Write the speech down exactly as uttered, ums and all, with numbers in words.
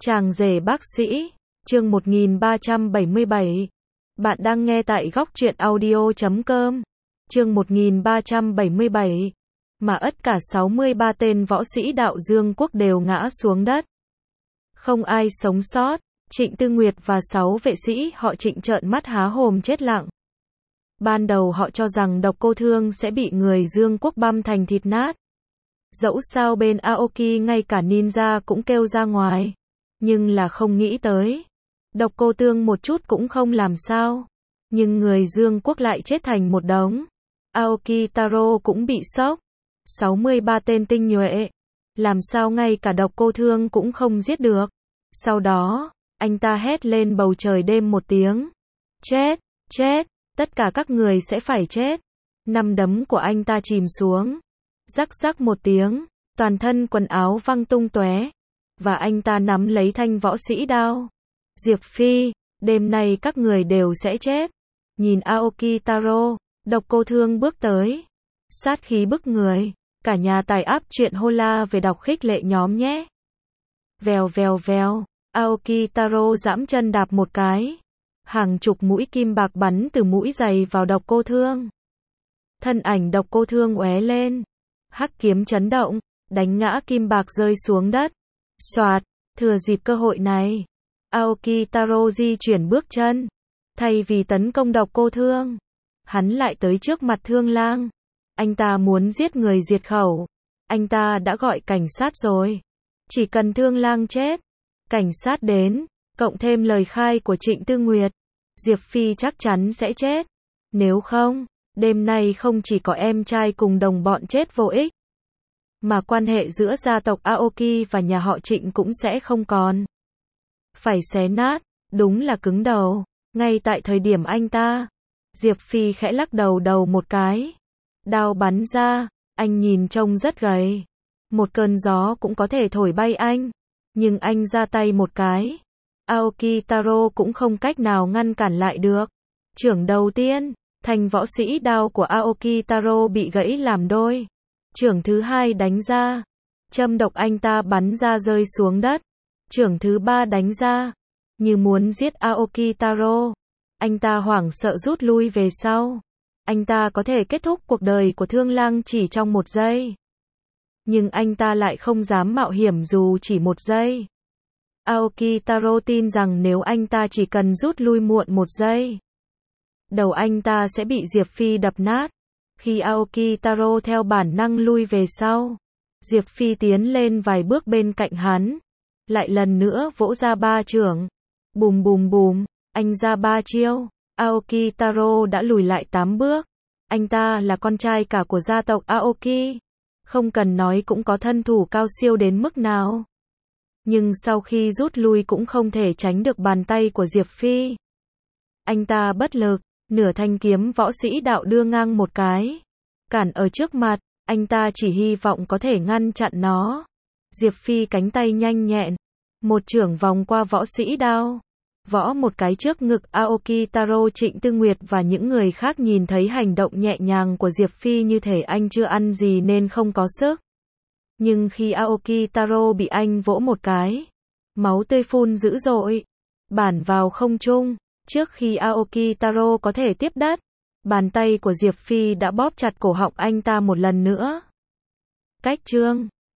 Chàng rể bác sĩ, chương một nghìn ba trăm bảy mươi bảy. Bạn đang nghe tại góc truyện audio chấm com. Chương một nghìn ba trăm bảy mươi bảy. Mà ất cả sáu mươi ba tên võ sĩ đạo Dương quốc đều ngã xuống đất. Không ai sống sót, Trịnh Tư Nguyệt và sáu vệ sĩ họ Trịnh trợn mắt há hồm chết lặng. Ban đầu họ cho rằng Độc Cô Thương sẽ bị người Dương quốc băm thành thịt nát. Dẫu sao bên Aoki ngay cả ninja cũng kêu ra ngoài. Nhưng là không nghĩ tới. Độc Cô Thương một chút cũng không làm sao. Nhưng người Dương quốc lại chết thành một đống. Aoki Taro cũng bị sốc. sáu mươi ba tên tinh nhuệ. Làm sao ngay cả Độc Cô Thương cũng không giết được. Sau đó, anh ta hét lên bầu trời đêm một tiếng. Chết, chết, tất cả các người sẽ phải chết. Năm đấm của anh ta chìm xuống. Rắc rắc một tiếng, toàn thân quần áo văng tung tóe. Và anh ta nắm lấy thanh võ sĩ đao. Diệp Phi, đêm nay các người đều sẽ chết. Nhìn Aoki Taro, Độc Cô Thương bước tới. Sát khí bức người. Cả nhà tài áp chuyện Hola về đọc khích lệ nhóm nhé. Vèo vèo vèo, Aoki Taro giẫm chân đạp một cái. Hàng chục mũi kim bạc bắn từ mũi giày vào Độc Cô Thương. Thân ảnh Độc Cô Thương oé lên. Hắc kiếm chấn động, đánh ngã kim bạc rơi xuống đất. Soạt, thừa dịp cơ hội này, Aoki Taro di chuyển bước chân. Thay vì tấn công Độc Cô Thương, hắn lại tới trước mặt Thương Lang. Anh ta muốn giết người diệt khẩu. Anh ta đã gọi cảnh sát rồi. Chỉ cần Thương Lang chết, cảnh sát đến, cộng thêm lời khai của Trịnh Tư Nguyệt, Diệp Phi chắc chắn sẽ chết. Nếu không, đêm nay không chỉ có em trai cùng đồng bọn chết vô ích, mà quan hệ giữa gia tộc Aoki và nhà họ Trịnh cũng sẽ không còn. Phải xé nát, đúng là cứng đầu. Ngay tại thời điểm anh ta, Diệp Phi khẽ lắc đầu đầu một cái. Đao bắn ra, anh nhìn trông rất gầy. Một cơn gió cũng có thể thổi bay anh. Nhưng anh ra tay một cái, Aoki Taro cũng không cách nào ngăn cản lại được. Chưởng đầu tiên, thanh võ sĩ đao của Aoki Taro bị gãy làm đôi. Chưởng thứ hai đánh ra, châm độc anh ta bắn ra rơi xuống đất. Chưởng thứ ba đánh ra, như muốn giết Aoki Taro. Anh ta hoảng sợ rút lui về sau. Anh ta có thể kết thúc cuộc đời của Thương Lang chỉ trong một giây. Nhưng anh ta lại không dám mạo hiểm dù chỉ một giây. Aoki Taro tin rằng nếu anh ta chỉ cần rút lui muộn một giây, đầu anh ta sẽ bị Diệp Phi đập nát. Khi Aoki Taro theo bản năng lui về sau, Diệp Phi tiến lên vài bước bên cạnh hắn. Lại lần nữa vỗ ra ba chưởng. Bùm bùm bùm, anh ra ba chiêu. Aoki Taro đã lùi lại tám bước. Anh ta là con trai cả của gia tộc Aoki. Không cần nói cũng có thân thủ cao siêu đến mức nào. Nhưng sau khi rút lui cũng không thể tránh được bàn tay của Diệp Phi. Anh ta bất lực, nửa thanh kiếm võ sĩ đạo đưa ngang một cái. Cản ở trước mặt, anh ta chỉ hy vọng có thể ngăn chặn nó. Diệp Phi cánh tay nhanh nhẹn. Một chưởng vòng qua võ sĩ đao. Võ một cái trước ngực Aoki Taro. Trịnh Tư Nguyệt và những người khác nhìn thấy hành động nhẹ nhàng của Diệp Phi như thể anh chưa ăn gì nên không có sức. Nhưng khi Aoki Taro bị anh vỗ một cái, máu tươi phun dữ dội, bản vào không trung. Trước khi Aoki Taro có thể tiếp đất, bàn tay của Diệp Phi đã bóp chặt cổ họng anh ta một lần nữa. Cách chương